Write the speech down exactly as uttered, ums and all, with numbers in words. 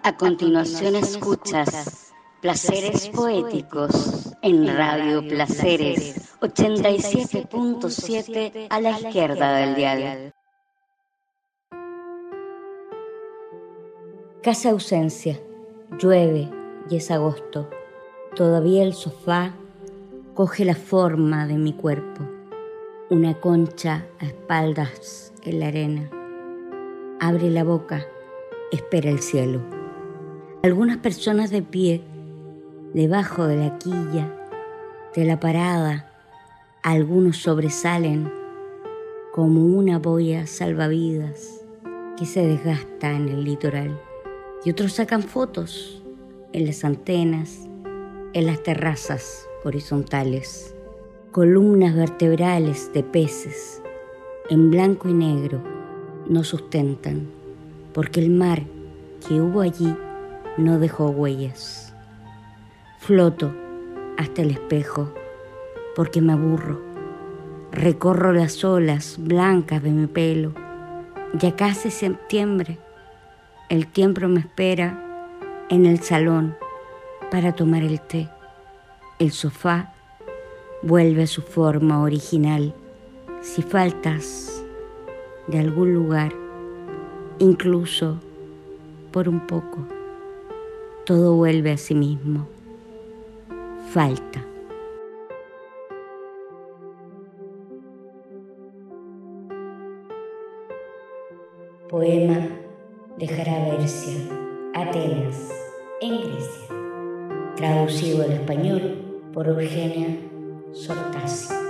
A continuación escuchas Placeres Poéticos en Radio Placeres ochenta y siete punto siete a la izquierda del dial. Casa ausencia, llueve y es agosto. Todavía el sofá coge la forma de mi cuerpo. Una concha a espaldas en la arena. Abre la boca, espera el cielo. Algunas personas de pie, debajo de la quilla, de la parada, algunos sobresalen como una boya salvavidas que se desgasta en el litoral. Y otros sacan fotos en las antenas, en las terrazas horizontales. Columnas vertebrales de peces, en blanco y negro, nos sustentan, porque el mar que hubo allí no dejó huellas. Floto hasta el espejo, porque me aburro. Recorro las olas blancas de mi pelo. Ya casi septiembre. El tiempo me espera en el salón para tomar el té. El sofá vuelve a su forma original. Si faltas de algún lugar, incluso por un poco, todo vuelve a sí mismo. Falta. Poema de Jarabersia, Atenas, en Grecia. Traducido al español por Eugenia Sortasi.